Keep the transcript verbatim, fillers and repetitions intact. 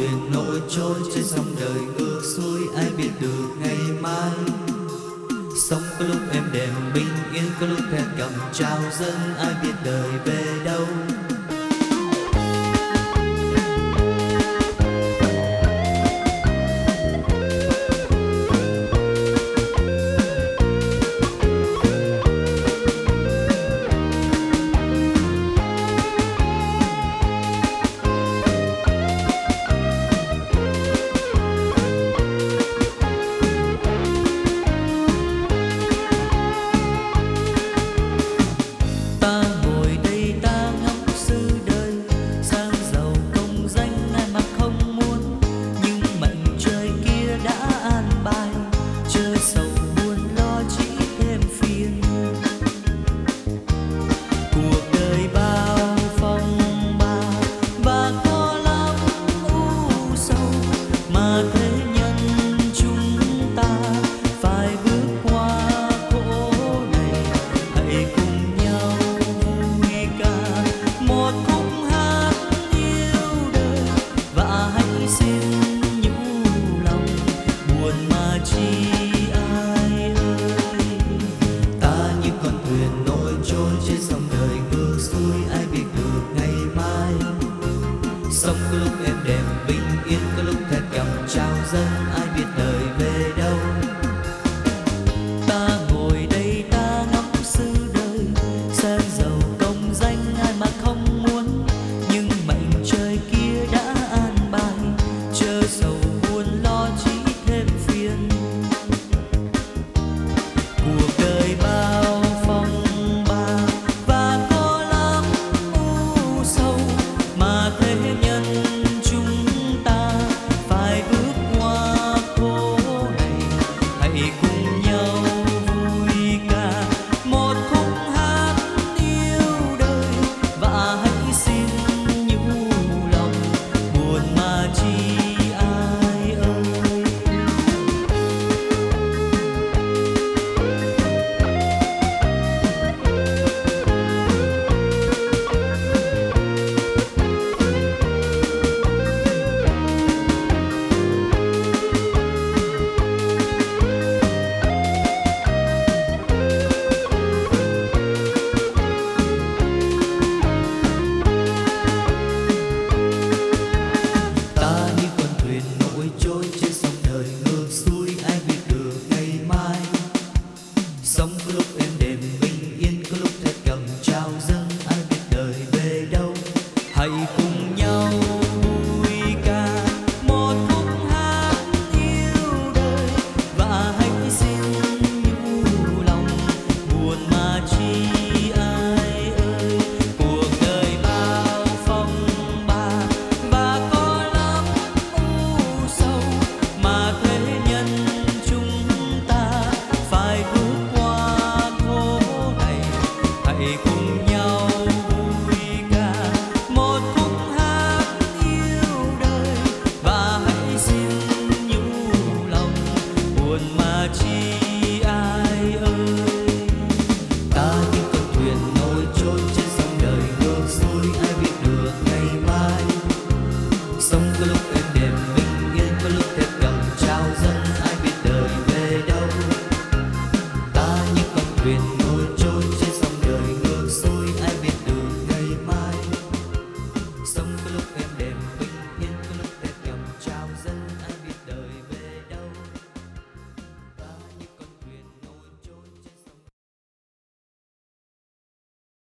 thuyền nổi trôi trên sông đời ngược xuôi, ai biết được ngày mai. Sống có lúc êm đềm bình yên, có lúc hẹn cầm trao dâng, ai biết đời về đâu. Sống có lúc êm đềm bình yên, có lúc thẹn cầm trao dâng,